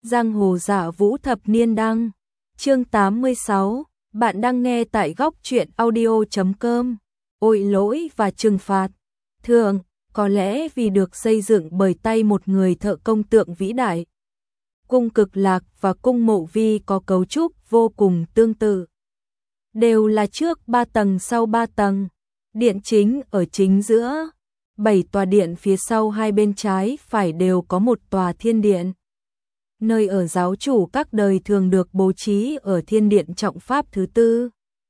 Giang hồ giả vũ thập niên đăng. Chương 86, bạn đang nghe tại góc truyện audio.com. Ôi lỗi và trừng phạt. Thường, có lẽ vì được xây dựng bởi tay một người thợ công tượng vĩ đại. Cung Cực Lạc và cung Mộ Vi có cấu trúc vô cùng tương tự. Đều là trước 3 tầng sau 3 tầng. Điện chính ở chính giữa. 7 tòa điện phía sau hai bên trái phải đều có một tòa thiên điện. Nơi ở giáo chủ các đời thường được bố trí ở thiên điện trọng pháp thứ tư.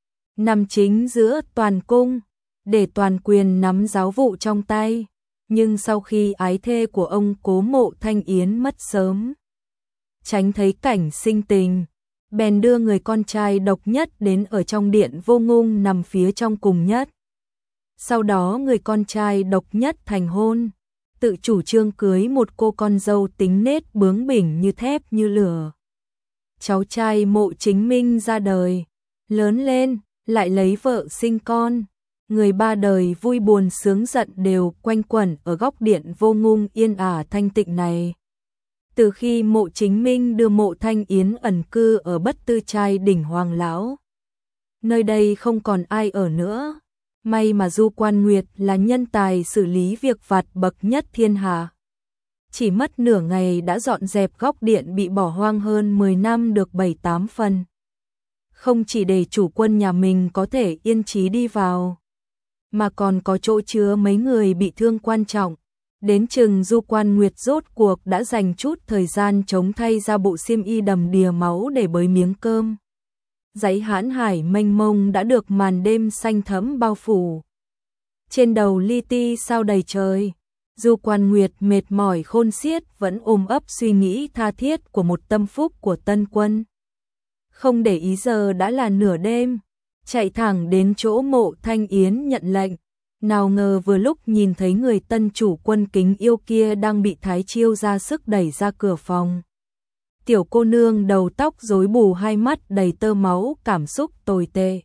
Nằm chính giữa toàn cung, để toàn quyền nắm giáo vụ trong tay. Nhưng sau khi ái thê của ông Cố Mộ Thanh Yến mất sớm, tránh thấy cảnh sinh tình, bèn đưa người con trai độc nhất đến ở trong điện Vô Ngung nằm phía trong cùng nhất. Sau đó người con trai độc nhất thành hôn, tự chủ trương cưới một cô con dâu tính nết bướng bỉnh như thép như lửa. Cháu trai Mộ Chính Minh ra đời, lớn lên, lại lấy vợ sinh con. Người ba đời vui buồn sướng giận đều quanh quẩn ở góc điện Vô Ngung yên ả thanh tịnh này. Từ khi Mộ Chính Minh đưa Mộ Thanh Yến ẩn cư ở Bất Tư Trai đỉnh Hoàng Lão, nơi đây không còn ai ở nữa. May mà Du Quan Nguyệt là nhân tài xử lý việc vặt bậc nhất thiên hạ. Chỉ mất nửa ngày đã dọn dẹp góc điện bị bỏ hoang hơn 10 năm được 7-8 phần. Không chỉ để chủ quân nhà mình có thể yên trí đi vào, mà còn có chỗ chứa mấy người bị thương quan trọng. Đến chừng Du Quan Nguyệt rốt cuộc đã dành chút thời gian chống thay ra bộ xiêm y đầm đìa máu để bới miếng cơm. Dãy hãn hải mênh mông đã được màn đêm xanh thẫm bao phủ. Trên đầu li ti sao đầy trời, Du Quan Nguyệt mệt mỏi khôn xiết vẫn ôm ấp suy nghĩ tha thiết của một tâm phúc của tân quân. Không để ý giờ đã là nửa đêm, chạy thẳng đến chỗ Mộ Thanh Yến nhận lệnh. Nào ngờ vừa lúc nhìn thấy người tân chủ quân kính yêu kia đang bị Thái Chiêu ra sức đẩy ra cửa phòng. Tiểu cô nương đầu tóc rối bù, hai mắt đầy tơ máu, cảm xúc tồi tệ.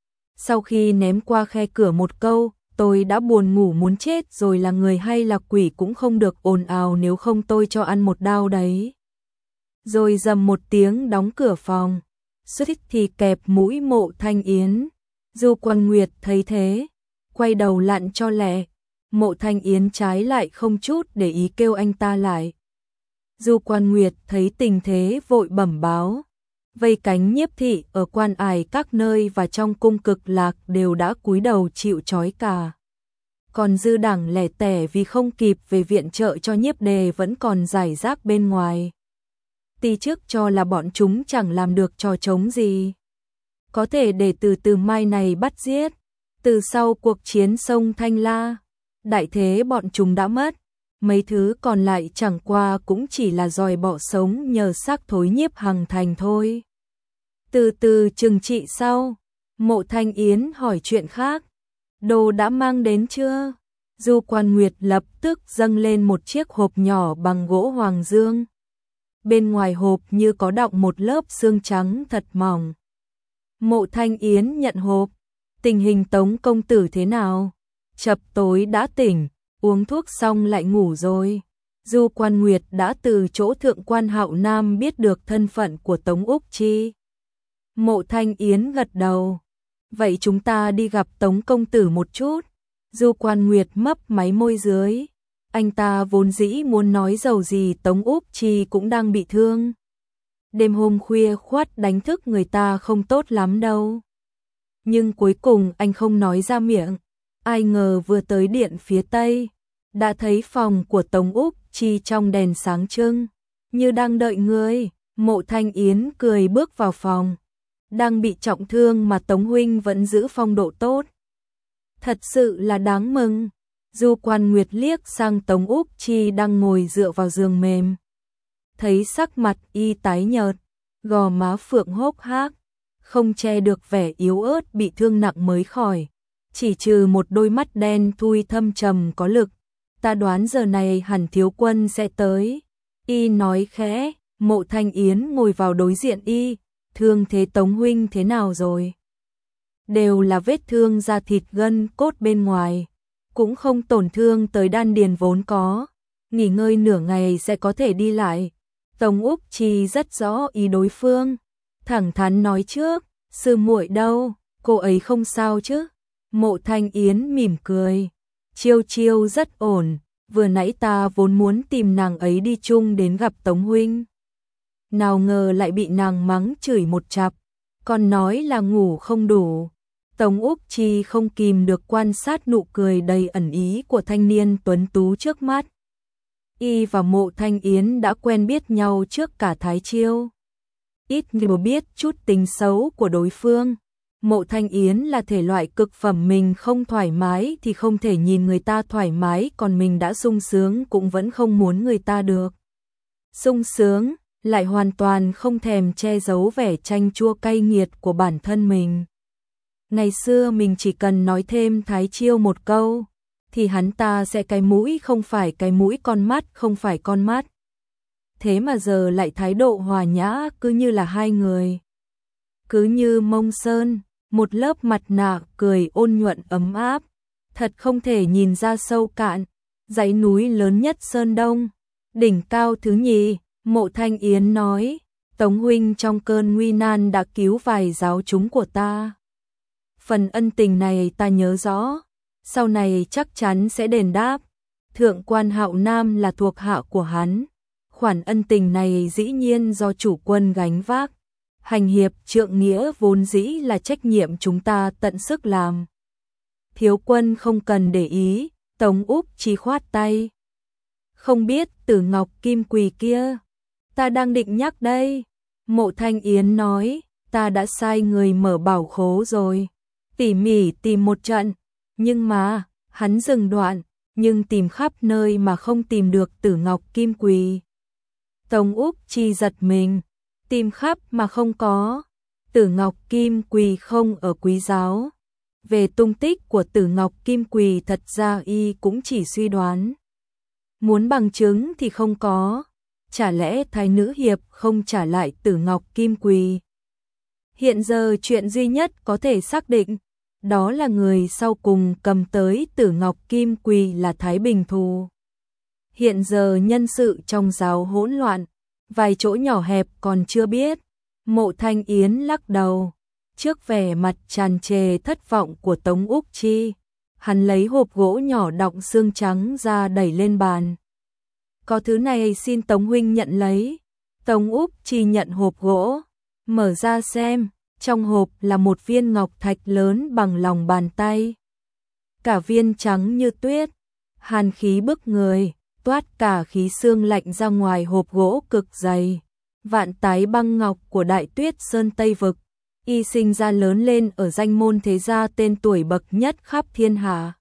Sau khi ném qua khe cửa một câu, tôi đã buồn ngủ muốn chết rồi, là người hay là quỷ cũng không được ồn ào, nếu không tôi cho ăn một đao đấy. Rồi rầm một tiếng đóng cửa phòng, xuất thì kẹp mũi Mộ Thanh Yến. Du Quan Nguyệt thấy thế, quay đầu lặn cho lẹ. Mộ Thanh Yến trái lại không chút để ý kêu anh ta lại. Du Quan Nguyệt thấy tình thế vội bẩm báo. Vây cánh nhiếp thị ở quan ải các nơi và trong cung Cực Lạc đều đã cúi đầu chịu trói cả. Còn dư đảng lẻ tẻ vì không kịp về viện trợ cho nhiếp đề vẫn còn rải rác bên ngoài. Ti trước cho là bọn chúng chẳng làm được trò trống gì, có thể để từ mai này bắt giết. Từ sau cuộc chiến sông Thanh La, đại thế bọn chúng đã mất. Mấy thứ còn lại chẳng qua cũng chỉ là dòi bỏ sống nhờ xác thối Nhiếp Hằng thành thôi. Từ từ trừng trị sau, Mộ Thanh Yến hỏi chuyện khác. Đồ đã mang đến chưa? Du Quan Nguyệt lập tức dâng lên một chiếc hộp nhỏ bằng gỗ hoàng dương. Bên ngoài hộp như có đọng một lớp xương trắng thật mỏng. Mộ Thanh Yến nhận hộp. Tình hình Tống công tử thế nào? Chập tối đã tỉnh, uống thuốc xong lại ngủ rồi. Du Quan Nguyệt đã từ chỗ thượng quan Hạo Nam biết được thân phận của Tống Úc Chi. Mộ Thanh Yến gật đầu. Vậy chúng ta đi gặp Tống công tử một chút. Du Quan Nguyệt mấp máy môi dưới. Anh ta vốn dĩ muốn nói dầu gì Tống Úc Chi cũng đang bị thương. Đêm hôm khuya khoắt đánh thức người ta không tốt lắm đâu. Nhưng cuối cùng anh không nói ra miệng. Ai ngờ vừa tới điện phía tây, đã thấy phòng của Tống Úc Chi trong đèn sáng trưng, như đang đợi người. Mộ Thanh Yến cười bước vào phòng. Đang bị trọng thương mà Tống huynh vẫn giữ phong độ tốt, thật sự là đáng mừng. Du Quan Nguyệt liếc sang Tống Úc Chi đang ngồi dựa vào giường mềm, thấy sắc mặt y tái nhợt, gò má phượng hốc hác, không che được vẻ yếu ớt bị thương nặng mới khỏi, chỉ trừ một đôi mắt đen thui thâm trầm có lực. Ta đoán giờ này hẳn thiếu quân sẽ tới. Y nói khẽ. Mộ Thanh Yến ngồi vào đối diện y. Thương thế Tống huynh thế nào rồi? Đều là vết thương da thịt gân cốt bên ngoài, cũng không tổn thương tới đan điền vốn có. Nghỉ ngơi nửa ngày sẽ có thể đi lại. Tống Úc Trì rất rõ ý đối phương, thẳng thắn nói trước, sư muội đâu, cô ấy không sao chứ? Mộ Thanh Yến mỉm cười, Chiêu Chiêu rất ổn, vừa nãy ta vốn muốn tìm nàng ấy đi chung đến gặp Tống huynh. Nào ngờ lại bị nàng mắng chửi một chặp, còn nói là ngủ không đủ. Tống Úc Trì không kìm được quan sát nụ cười đầy ẩn ý của thanh niên tuấn tú trước mắt. Y và Mộ Thanh Yến đã quen biết nhau trước cả Thái Chiêu. Ít nhiều biết chút tính xấu của đối phương. Mộ Thanh Yến là thể loại cực phẩm, mình không thoải mái thì không thể nhìn người ta thoải mái, còn mình đã sung sướng cũng vẫn không muốn người ta được sung sướng, lại hoàn toàn không thèm che giấu vẻ chanh chua cay nghiệt của bản thân mình. Ngày xưa mình chỉ cần nói thêm Thái Chiêu một câu, thì hắn ta sẽ cái mũi không phải cái mũi, con mắt không phải con mắt. Thế mà giờ lại thái độ hòa nhã, cứ như là hai người. Cứ như Mông Sơn, một lớp mặt nạ cười ôn nhuận ấm áp, thật không thể nhìn ra sâu cạn. Dãy núi lớn nhất Sơn Đông, đỉnh cao thứ nhì, Mộ Thanh Yến nói, Tống huynh trong cơn nguy nan đã cứu vài giáo chúng của ta. Phần ân tình này ta nhớ rõ, sau này chắc chắn sẽ đền đáp. Thượng quan Hạo Nam là thuộc hạ của hắn, khoản ân tình này dĩ nhiên do chủ quân gánh vác. Hành hiệp trượng nghĩa vốn dĩ là trách nhiệm chúng ta tận sức làm. Thiếu quân không cần để ý, Tống Úc chỉ khoát tay. Không biết Tử Ngọc Kim Quỳ kia, ta đang định nhắc đây. Mộ Thanh Yến nói, ta đã sai người mở bảo khố rồi, tỉ mỉ tìm một trận, nhưng mà, hắn dừng đoạn, nhưng tìm khắp nơi mà không tìm được Tử Ngọc Kim Quỳ. Tống Úc Chi giật mình, tìm khắp mà không có, Tử Ngọc Kim Quỳ không ở Quý giáo. Về tung tích của Tử Ngọc Kim Quỳ thật ra y cũng chỉ suy đoán. Muốn bằng chứng thì không có, chả lẽ Thái Nữ Hiệp không trả lại Tử Ngọc Kim Quỳ? Hiện giờ chuyện duy nhất có thể xác định, đó là người sau cùng cầm tới Tử Ngọc Kim Quỳ là Thái Bình Thù. Hiện giờ nhân sự trong giáo hỗn loạn, vài chỗ nhỏ hẹp còn chưa biết. Mộ Thanh Yến lắc đầu, trước vẻ mặt tràn trề thất vọng của Tống Úc Chi, hắn lấy hộp gỗ nhỏ đọng xương trắng ra đẩy lên bàn. Có thứ này xin Tống huynh nhận lấy. Tống Úc Chi nhận hộp gỗ, mở ra xem, trong hộp là một viên ngọc thạch lớn bằng lòng bàn tay. Cả viên trắng như tuyết, hàn khí bức người, toát cả khí xương lạnh ra ngoài hộp gỗ cực dày. Vạn tái băng ngọc của Đại Tuyết Sơn Tây Vực, y sinh ra lớn lên ở danh môn thế gia tên tuổi bậc nhất khắp thiên hạ.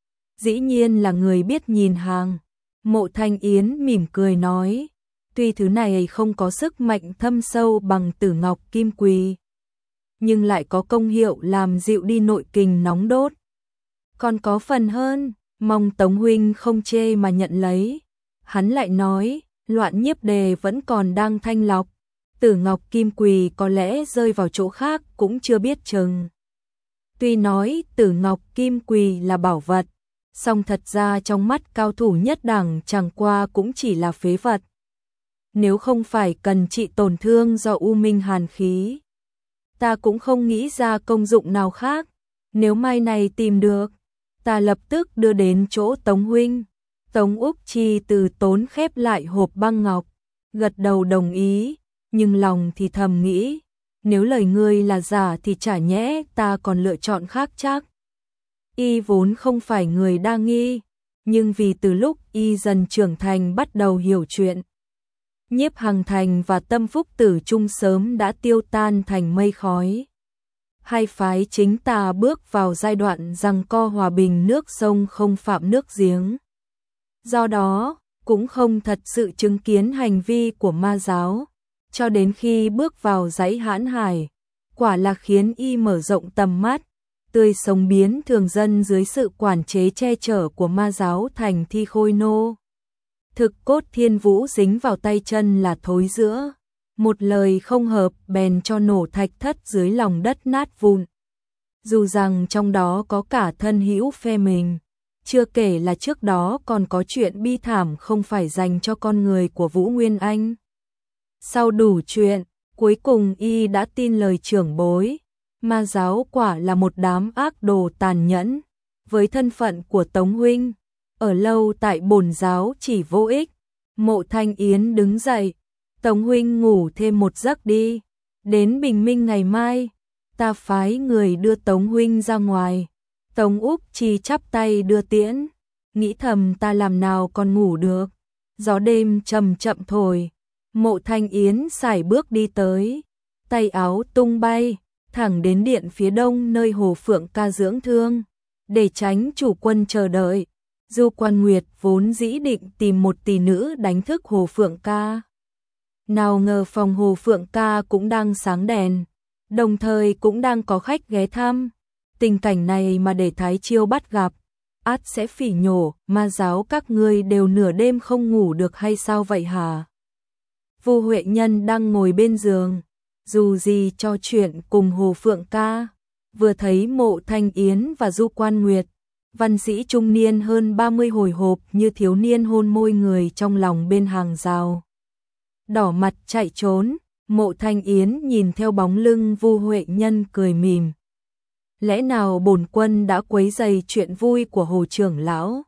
Dĩ nhiên là người biết nhìn hàng. Mộ Thanh Yến mỉm cười nói, tuy thứ này không có sức mạnh thâm sâu bằng Tử Ngọc Kim Quỳ, nhưng lại có công hiệu làm dịu đi nội kình nóng đốt. Còn có phần hơn, mong Tống huynh không chê mà nhận lấy. Hắn lại nói, Loạn Nhiếp Đề vẫn còn đang thanh lọc, Tử Ngọc Kim Quỳ có lẽ rơi vào chỗ khác cũng chưa biết chừng. Tuy nói Tử Ngọc Kim Quỳ là bảo vật, song thật ra trong mắt cao thủ nhất đẳng chẳng qua cũng chỉ là phế vật. Nếu không phải cần trị tổn thương do u minh hàn khí, ta cũng không nghĩ ra công dụng nào khác. Nếu mai này tìm được, ta lập tức đưa đến chỗ Tống huynh. Tống Úc Chi từ tốn khép lại hộp băng ngọc, gật đầu đồng ý, nhưng lòng thì thầm nghĩ, nếu lời ngươi là giả thì chả nhẽ ta còn lựa chọn khác chắc. Y vốn không phải người đa nghi, nhưng vì từ lúc y dần trưởng thành bắt đầu hiểu chuyện, Nhiếp Hằng Thành và Tâm Phúc Tử Trung sớm đã tiêu tan thành mây khói. Hai phái chính tà bước vào giai đoạn giằng co hòa bình, nước sông không phạm nước giếng. Do đó, cũng không thật sự chứng kiến hành vi của ma giáo, cho đến khi bước vào dãy Hãn Hải, quả là khiến y mở rộng tầm mắt, tươi sống biến thường dân dưới sự quản chế che chở của ma giáo thành thi khôi nô. Thực cốt thiên vũ dính vào tay chân là thối rữa, một lời không hợp bèn cho nổ thạch thất dưới lòng đất nát vụn. Dù rằng trong đó có cả thân hữu phe mình, chưa kể là trước đó còn có chuyện bi thảm không phải dành cho con người của Vũ Nguyên Anh. Sau đủ chuyện, cuối cùng y đã tin lời trưởng bối. Ma giáo quả là một đám ác đồ tàn nhẫn. Với thân phận của Tống huynh, ở lâu tại bổn giáo chỉ vô ích. Mộ Thanh Yến đứng dậy, Tống huynh ngủ thêm một giấc đi, đến bình minh ngày mai, ta phái người đưa Tống huynh ra ngoài. Tống Úc Chi chắp tay đưa tiễn, nghĩ thầm ta làm nào còn ngủ được. Gió đêm chậm chậm thổi, Mộ Thanh Yến sải bước đi tới, tay áo tung bay, thẳng đến điện phía đông nơi Hồ Phượng Ca dưỡng thương. Để tránh chủ quân chờ đợi, Du Quan Nguyệt vốn dĩ định tìm một tỷ nữ đánh thức Hồ Phượng Ca. Nào ngờ phòng Hồ Phượng Ca cũng đang sáng đèn, đồng thời cũng đang có khách ghé thăm. Tình cảnh này mà để Thái Chiêu bắt gặp, át sẽ phỉ nhổ, ma giáo các ngươi đều nửa đêm không ngủ được hay sao vậy hả? Vu Huệ Nhân đang ngồi bên giường, dù gì cho chuyện cùng Hồ Phượng Ca, vừa thấy Mộ Thanh Yến và Du Quan Nguyệt, văn sĩ trung niên hơn 30 hồi hộp như thiếu niên hôn môi người trong lòng bên hàng rào. Đỏ mặt chạy trốn, Mộ Thanh Yến nhìn theo bóng lưng Vu Huệ Nhân cười mỉm. Lẽ nào bổn quân đã quấy rầy chuyện vui của Hồ trưởng lão?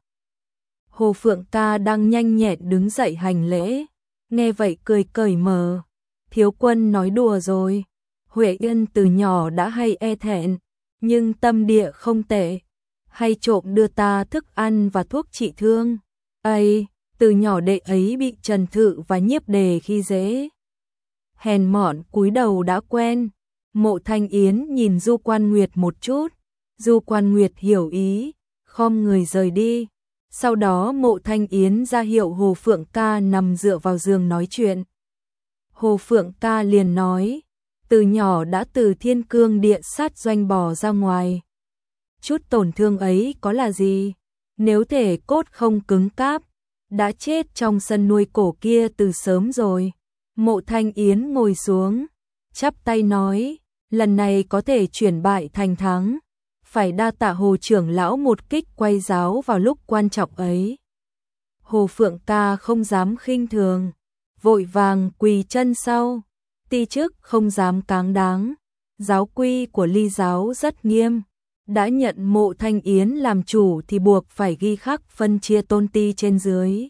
Hồ Phượng Ca đang nhanh nhẹn đứng dậy hành lễ, nghe vậy cười cởi mở. Thiếu quân nói đùa rồi, Huệ Nhân từ nhỏ đã hay e thẹn, nhưng tâm địa không tệ, hay trộm đưa ta thức ăn và thuốc trị thương. Ây, từ nhỏ đệ ấy bị Trần Thự và Nhiếp Đề khi dễ. Hèn mọn cúi đầu đã quen. Mộ Thanh Yến nhìn Du Quan Nguyệt một chút, Du Quan Nguyệt hiểu ý, khom người rời đi. Sau đó Mộ Thanh Yến ra hiệu Hồ Phượng Ca nằm dựa vào giường nói chuyện. Hồ Phượng Ca liền nói, từ nhỏ đã từ Thiên Cương Địa Sát doanh bò ra ngoài. Chút tổn thương ấy có là gì? Nếu thể cốt không cứng cáp, đã chết trong sân nuôi cổ kia từ sớm rồi. Mộ Thanh Yến ngồi xuống, chắp tay nói, lần này có thể chuyển bại thành thắng, phải đa tạ Hồ trưởng lão một kích quay giáo vào lúc quan trọng ấy. Hồ Phượng Ca không dám khinh thường, vội vàng quỳ chân sau, ti chức không dám cáng đáng. Giáo quy của Ly giáo rất nghiêm, đã nhận Mộ Thanh Yến làm chủ thì buộc phải ghi khắc phân chia tôn ti trên dưới.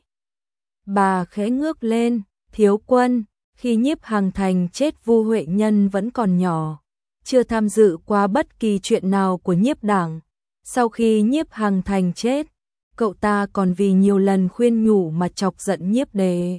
Bà khẽ ngước lên, thiếu quân, khi Nhiếp Hằng Thành chết Vu Huệ Nhân vẫn còn nhỏ, chưa tham dự qua bất kỳ chuyện nào của Nhiếp đảng. Sau khi Nhiếp Hằng Thành chết, cậu ta còn vì nhiều lần khuyên nhủ mà chọc giận Nhiếp Đề,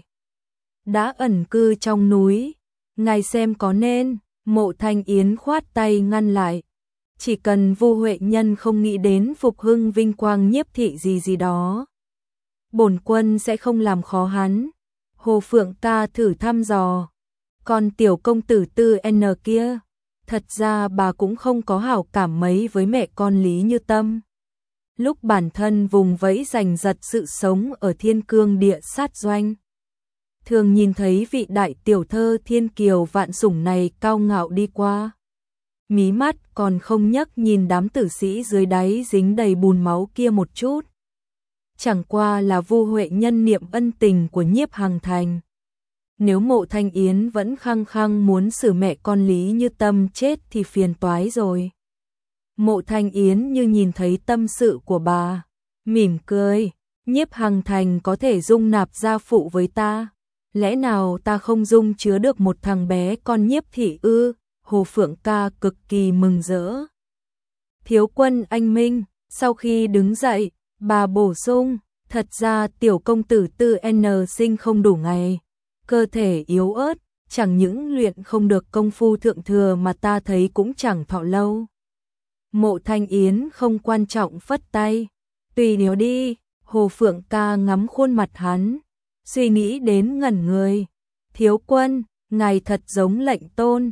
đã ẩn cư trong núi. Ngài xem có nên? Mộ Thanh Yến khoát tay ngăn lại. Chỉ cần Vu Huệ Nhân không nghĩ đến phục hưng vinh quang Nhiếp thị gì đó, bổn quân sẽ không làm khó hắn. Hồ Phượng Ca thử thăm dò, còn tiểu công tử Tư N kia, thật ra bà cũng không có hảo cảm mấy với mẹ con Lý Như Tâm. Lúc bản thân vùng vẫy giành giật sự sống ở Thiên Cương Địa Sát doanh, thường nhìn thấy vị đại tiểu thơ thiên kiều vạn sủng này cao ngạo đi qua, mí mắt còn không nhấc nhìn đám tử sĩ dưới đáy dính đầy bùn máu kia một chút. Chẳng qua là Vu Huệ Nhân niệm ân tình của Nhiếp Hằng Thành. Nếu Mộ Thanh Yến vẫn khăng khăng muốn xử mẹ con Lý Như Tâm chết thì phiền toái rồi. Mộ Thanh Yến như nhìn thấy tâm sự của bà, mỉm cười, Nhiếp Hằng Thành có thể dung nạp gia phụ với ta, lẽ nào ta không dung chứa được một thằng bé con Nhiếp thị ư? Hồ Phượng Ca cực kỳ mừng rỡ. Thiếu quân anh minh. Sau khi đứng dậy, bà bổ sung, thật ra tiểu công tử Tư N sinh không đủ ngày, cơ thể yếu ớt, chẳng những luyện không được công phu thượng thừa mà ta thấy cũng chẳng thọ lâu. Mộ Thanh Yến không quan trọng phất tay, tùy điều đi. Hồ Phượng Ca ngắm khuôn mặt hắn, suy nghĩ đến ngẩn người. Thiếu quân, ngài thật giống lệnh tôn,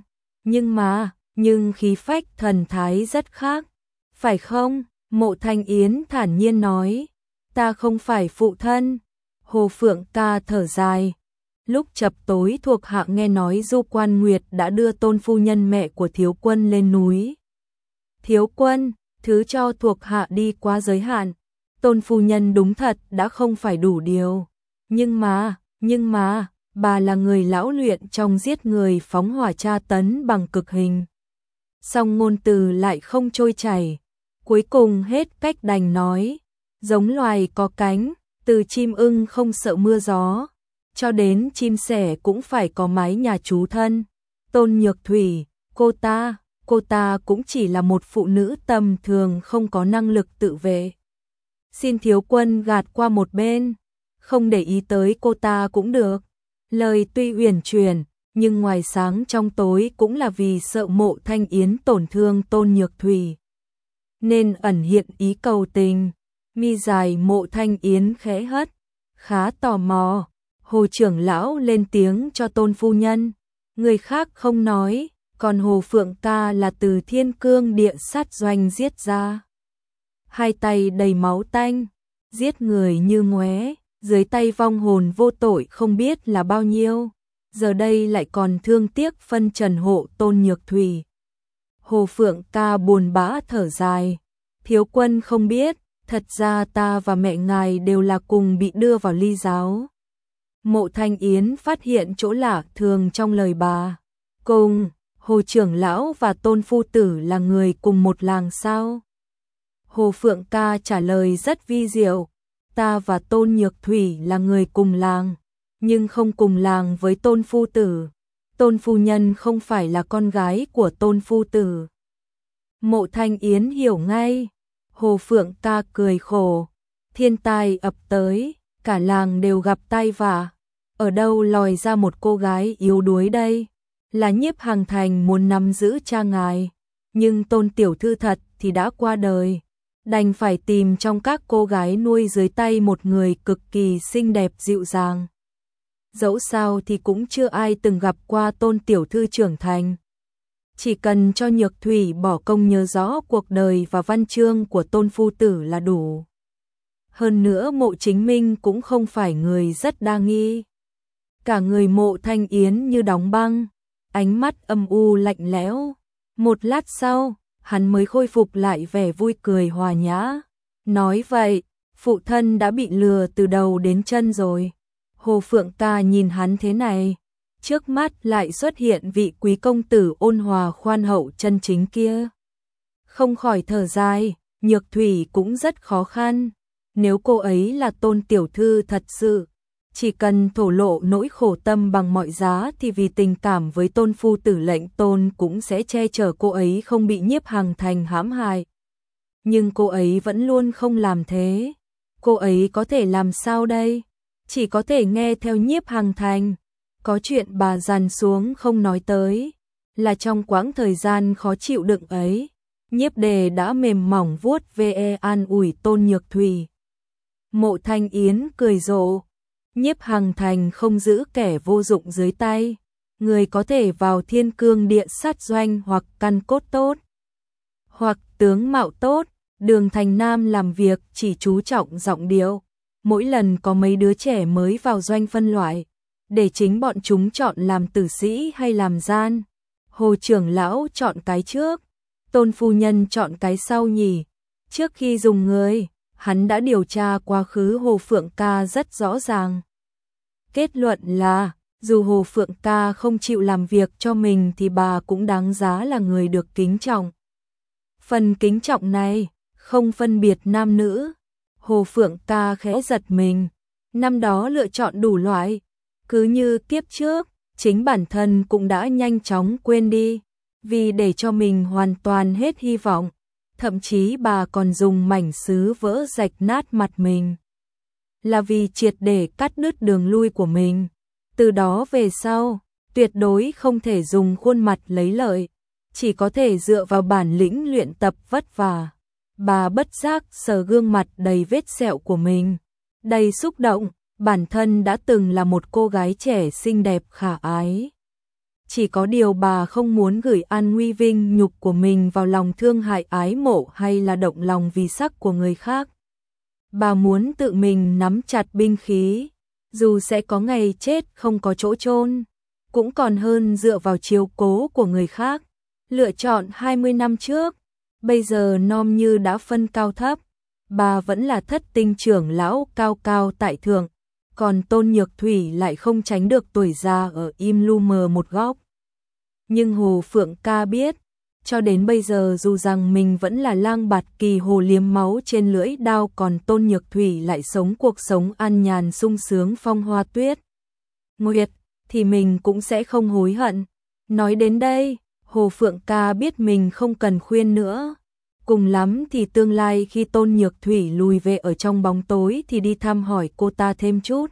nhưng khí phách thần thái rất khác, phải không? Mộ Thanh Yến thản nhiên nói, ta không phải phụ thân. Hồ Phượng Ca thở dài, lúc chập tối thuộc hạ nghe nói Du Quan Nguyệt đã đưa tôn phu nhân mẹ của thiếu quân lên núi. Thiếu quân, thứ cho thuộc hạ đi quá giới hạn, tôn phu nhân đúng thật đã không phải đủ điều. Nhưng mà, bà là người lão luyện trong giết người phóng hỏa tra tấn bằng cực hình. Song ngôn từ lại không trôi chảy, cuối cùng hết cách đành nói, giống loài có cánh, từ chim ưng không sợ mưa gió, cho đến chim sẻ cũng phải có mái nhà trú thân. Tôn Nhược Thủy, cô ta cũng chỉ là một phụ nữ tầm thường không có năng lực tự vệ. Xin thiếu quân gạt qua một bên, không để ý tới cô ta cũng được. Lời tuy uyển chuyển, nhưng ngoài sáng trong tối cũng là vì sợ Mộ Thanh Yến tổn thương Tôn Nhược Thủy, nên ẩn hiện ý cầu tình. Mi dài Mộ Thanh Yến khẽ hất, khá tò mò. Hồ trưởng lão lên tiếng cho Tôn phu nhân, người khác không nói, còn Hồ Phượng ca là từ Thiên Cương Địa Sát Doanh giết ra. Hai tay đầy máu tanh, giết người như ngoé, dưới tay vong hồn vô tội không biết là bao nhiêu, giờ đây lại còn thương tiếc phân trần hộ Tôn Nhược Thủy. Hồ Phượng ca buồn bã thở dài, thiếu quân không biết, thật ra ta và mẹ ngài đều là cùng bị đưa vào ly giáo. Mộ Thanh Yến phát hiện chỗ lạ thường trong lời bà. Cùng, Hồ trưởng lão và Tôn phu tử là người cùng một làng sao? Hồ Phượng ca trả lời rất vi diệu, ta và Tôn Nhược Thủy là người cùng làng, nhưng không cùng làng với Tôn phu tử. Tôn phu nhân không phải là con gái của Tôn phu tử. Mộ Thanh Yến hiểu ngay. Hồ Phượng ca cười khổ, thiên tai ập tới, cả làng đều gặp tai vạ, ở đâu lòi ra một cô gái yếu đuối đây? Là Nhiếp Hằng Thành muốn nắm giữ cha ngài, nhưng Tôn tiểu thư thật thì đã qua đời, đành phải tìm trong các cô gái nuôi dưới tay một người cực kỳ xinh đẹp dịu dàng. Dẫu sao thì cũng chưa ai từng gặp qua Tôn tiểu thư trưởng thành. Chỉ cần cho Nhược Thủy bỏ công nhớ rõ cuộc đời và văn chương của Tôn phu tử là đủ. Hơn nữa Mộ Chính Minh cũng không phải người rất đa nghi. Cả người Mộ Thanh Yến như đóng băng, ánh mắt âm u lạnh lẽo. Một lát sau, hắn mới khôi phục lại vẻ vui cười hòa nhã. Nói vậy, phụ thân đã bị lừa từ đầu đến chân rồi. Hồ Phượng ca nhìn hắn thế này, trước mắt lại xuất hiện vị quý công tử ôn hòa khoan hậu chân chính kia. Không khỏi thở dài, Nhược Thủy cũng rất khó khăn. Nếu cô ấy là Tôn tiểu thư thật sự, chỉ cần thổ lộ nỗi khổ tâm bằng mọi giá thì vì tình cảm với Tôn phu tử lệnh Tôn cũng sẽ che chở cô ấy không bị Nhiếp Hằng Thành hãm hại. Nhưng cô ấy vẫn luôn không làm thế. Cô ấy có thể làm sao đây? Chỉ có thể nghe theo Nhiếp Hằng Thành. Có chuyện bà dằn xuống không nói tới, là trong quãng thời gian khó chịu đựng ấy, Nhiếp Đề đã mềm mỏng vuốt ve an ủi Tôn Nhược Thủy. Mộ Thanh Yến cười rộ, Nhiếp Hằng Thành không giữ kẻ vô dụng dưới tay, người có thể vào Thiên Cương Địa Sát Doanh hoặc căn cốt tốt, hoặc tướng mạo tốt. Đường Thành Nam làm việc chỉ chú trọng giọng điệu, mỗi lần có mấy đứa trẻ mới vào doanh phân loại, để chính bọn chúng chọn làm tử sĩ hay làm gian. Hồ trưởng lão chọn cái trước, Tôn phu nhân chọn cái sau nhỉ. Trước khi dùng người, hắn đã điều tra quá khứ Hồ Phượng ca rất rõ ràng. Kết luận là, dù Hồ Phượng ca không chịu làm việc cho mình thì bà cũng đáng giá là người được kính trọng. Phần kính trọng này, không phân biệt nam nữ. Hồ Phượng ca khẽ giật mình, năm đó lựa chọn đủ loại. Cứ như kiếp trước, chính bản thân cũng đã nhanh chóng quên đi, vì để cho mình hoàn toàn hết hy vọng. Thậm chí bà còn dùng mảnh sứ vỡ rạch nát mặt mình, là vì triệt để cắt đứt đường lui của mình. Từ đó về sau, tuyệt đối không thể dùng khuôn mặt lấy lợi, chỉ có thể dựa vào bản lĩnh luyện tập vất vả. Bà bất giác sờ gương mặt đầy vết sẹo của mình, đầy xúc động. Bản thân đã từng là một cô gái trẻ xinh đẹp khả ái. Chỉ có điều bà không muốn gửi an nguy vinh nhục của mình vào lòng thương hại ái mộ hay là động lòng vì sắc của người khác. Bà muốn tự mình nắm chặt binh khí, dù sẽ có ngày chết không có chỗ chôn, cũng còn hơn dựa vào chiếu cố của người khác. Lựa chọn 20 năm trước, bây giờ nom như đã phân cao thấp, bà vẫn là Thất Tinh trưởng lão cao cao tại thượng. còn Tôn Nhược Thủy lại không tránh được tuổi già ở im lu mờ một góc. Nhưng Hồ Phượng Ca biết, cho đến bây giờ dù rằng mình vẫn là lang bạt kỳ hồ liếm máu trên lưỡi đao, còn Tôn Nhược Thủy lại sống cuộc sống an nhàn sung sướng phong hoa tuyết nguyệt, thì mình cũng sẽ không hối hận. Nói đến đây, Hồ Phượng Ca biết mình không cần khuyên nữa. Cùng lắm thì tương lai khi Tôn Nhược Thủy lùi về ở trong bóng tối thì đi thăm hỏi cô ta thêm chút.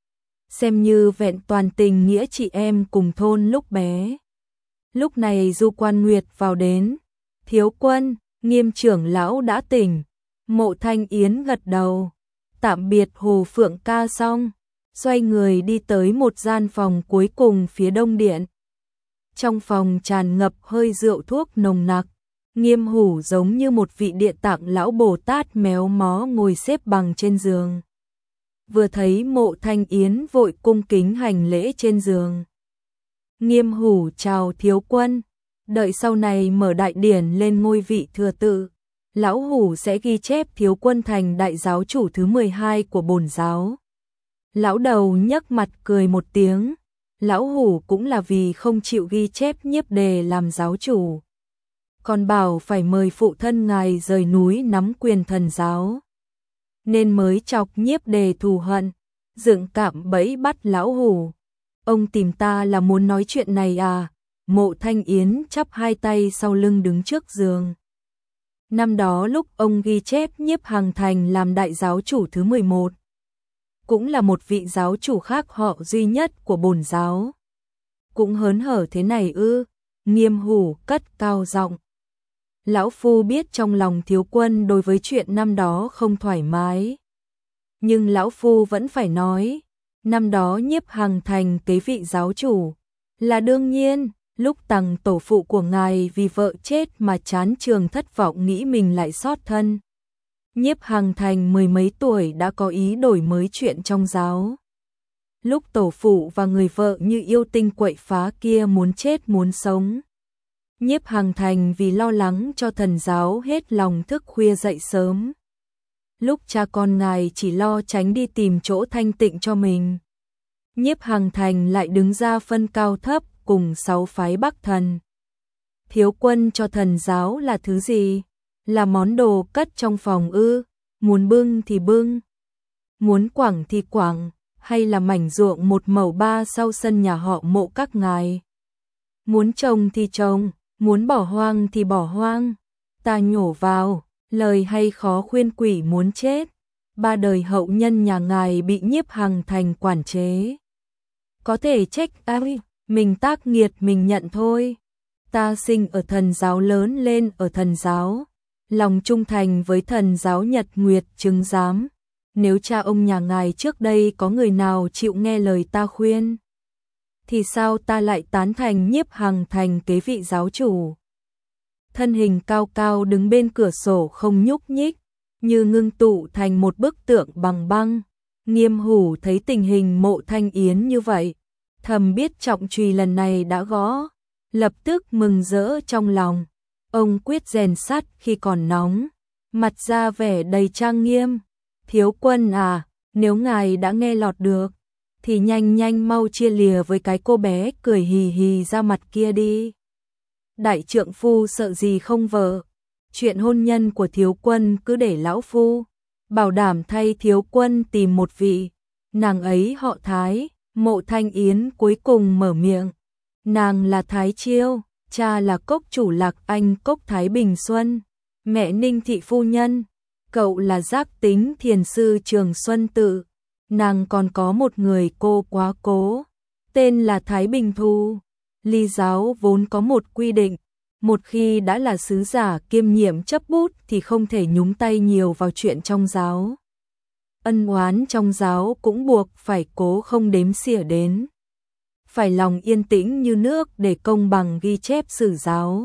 Xem như vẹn toàn tình nghĩa chị em cùng thôn lúc bé. Lúc này Du Quan Nguyệt vào đến. Thiếu Quân, Nghiêm trưởng lão đã tỉnh. Mộ Thanh Yến gật đầu. Tạm biệt Hồ Phượng Ca xong, xoay người đi tới một gian phòng cuối cùng phía đông điện. Trong phòng tràn ngập hơi rượu thuốc nồng nặc. Nghiêm Hủ giống như một vị địa tạng lão Bồ Tát méo mó ngồi xếp bằng trên giường. Vừa thấy Mộ Thanh Yến vội cung kính hành lễ trên giường. Nghiêm Hủ chào Thiếu Quân, đợi sau này mở đại điển lên ngôi vị thừa tự, lão Hủ sẽ ghi chép Thiếu Quân thành đại giáo chủ thứ 12 của bổn giáo. Lão đầu nhấc mặt cười một tiếng, lão Hủ cũng là vì không chịu ghi chép Nhiếp Đề làm giáo chủ, còn bảo phải mời phụ thân ngài rời núi nắm quyền thần giáo, nên mới chọc Nhiếp Đề thù hận, dựng cạm bẫy bắt lão Hủ. Ông tìm ta là muốn nói chuyện này à? Mộ Thanh Yến chắp hai tay sau lưng đứng trước giường. Năm đó lúc ông ghi chép Nhiếp Hằng Thành làm đại giáo chủ thứ 11, cũng là một vị giáo chủ khác họ duy nhất của bổn giáo. Cũng hớn hở thế này ư? Nghiêm Hủ cất cao giọng. Lão Phu biết trong lòng Thiếu Quân đối với chuyện năm đó không thoải mái, nhưng lão Phu vẫn phải nói. Năm đó Nhiếp Hằng thành kế vị giáo chủ là đương nhiên, lúc Tằng tổ phụ của ngài vì vợ chết mà chán trường thất vọng nghĩ mình lại sót thân. Nhiếp Hằng thành mười mấy tuổi đã có ý đổi mới chuyện trong giáo. Lúc tổ phụ và người vợ như yêu tinh quậy phá kia muốn chết muốn sống, Nhiếp Hằng thành vì lo lắng cho thần giáo hết lòng thức khuya dậy sớm. Lúc cha con ngài chỉ lo tránh đi tìm chỗ thanh tịnh cho mình, Nhiếp Hằng thành lại đứng ra phân cao thấp cùng 6 phái Bắc thần. Thiếu Quân cho thần giáo là thứ gì? Là món đồ cất trong phòng ư? Muốn bưng thì bưng, muốn quẳng thì quẳng, hay là mảnh ruộng một mẩu ba sau sân nhà họ Mộ các ngài? Muốn trồng thì trồng, muốn bỏ hoang thì bỏ hoang. Ta nhổ vào, lời hay khó khuyên quỷ muốn chết. 3 đời hậu nhân nhà ngài bị Nhiếp Hằng thành quản chế. Có thể trách ai, mình tác nghiệt mình nhận thôi. Ta sinh ở thần giáo lớn lên ở thần giáo, lòng trung thành với thần giáo Nhật Nguyệt chứng giám. Nếu cha ông nhà ngài trước đây có người nào chịu nghe lời ta khuyên, thì sao ta lại tán thành Nhiếp Hằng thành kế vị giáo chủ? Thân hình cao cao đứng bên cửa sổ không nhúc nhích, như ngưng tụ thành một bức tượng bằng băng. Nghiêm Hủ thấy tình hình Mộ Thanh Yến như vậy, thầm biết trọng chùy lần này đã gõ, lập tức mừng rỡ trong lòng. Ông quyết rèn sắt khi còn nóng, mặt ra vẻ đầy trang nghiêm. Thiếu Quân à, nếu ngài đã nghe lọt được, thì nhanh nhanh mau chia lìa với cái cô bé cười hì hì ra mặt kia đi. Đại trượng phu sợ gì không vợ, chuyện hôn nhân của Thiếu Quân cứ để lão phu bảo đảm thay Thiếu Quân tìm một vị. Nàng ấy họ Thái. Mộ Thanh Yến cuối cùng mở miệng. Nàng là Thái Chiêu, cha là cốc chủ Lạc Anh cốc Thái Bình Xuân, mẹ Ninh thị phu nhân, cậu là Giác Tính thiền sư Trường Xuân Tự. Nàng còn có một người cô quá cố, tên là Thái Bình Thu. Ly giáo vốn có một quy định, một khi đã là sứ giả kiêm nhiệm chấp bút thì không thể nhúng tay nhiều vào chuyện trong giáo. Ân oán trong giáo cũng buộc phải cố không đếm xỉa đến. Phải lòng yên tĩnh như nước để công bằng ghi chép sử giáo.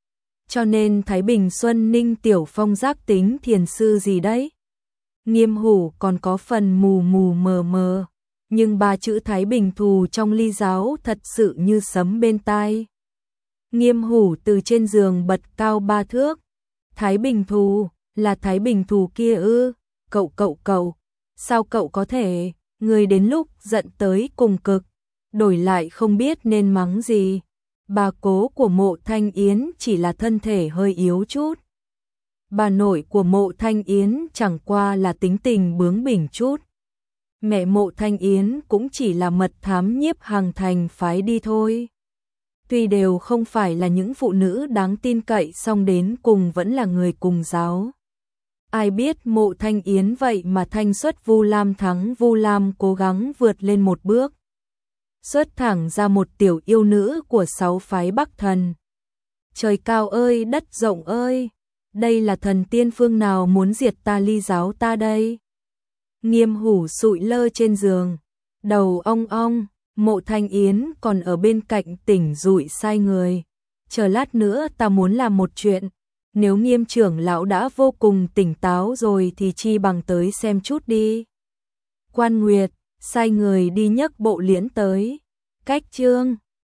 Cho nên Thái Bình Xuân Ninh Tiểu Phong Giác Tính thiền sư gì đấy. Nghiêm Hủ còn có phần mù mù mờ mờ, nhưng 3 chữ Thái Bình Thù trong Ly giáo thật sự như sấm bên tai. Nghiêm Hủ từ trên giường bật cao 3 thước. Thái Bình Thù, là Thái Bình Thù kia ư? Cậu, sao cậu có thể? người đến lúc giận tới cùng cực, đổi lại không biết nên mắng gì. Bà cố của Mộ Thanh Yến chỉ là thân thể hơi yếu chút. Bà nội của Mộ Thanh Yến chẳng qua là tính tình bướng bỉnh chút. Mẹ Mộ Thanh Yến cũng chỉ là mật thám Nhiếp Hằng Thành phái đi thôi. Tuy đều không phải là những phụ nữ đáng tin cậy, song đến cùng vẫn là người cùng giáo. Ai biết Mộ Thanh Yến vậy mà thanh xuất Vu Lam thắng Vu Lam cố gắng vượt lên một bước. Xuất thẳng ra một tiểu yêu nữ của 6 phái Bắc Thần. Trời cao ơi, đất rộng ơi, đây là thần tiên phương nào muốn diệt ta Ly giáo ta đây? Nghiêm Hủ sụi lơ trên giường, đầu ong ong, Mộ Thanh Yến còn ở bên cạnh tỉnh rụi sai người. Chờ lát nữa ta muốn làm một chuyện, nếu Nghiêm trưởng lão đã vô cùng tỉnh táo rồi thì chi bằng tới xem chút đi. Quan Nguyệt sai người đi nhấc Bộ Liễn tới. Cách chương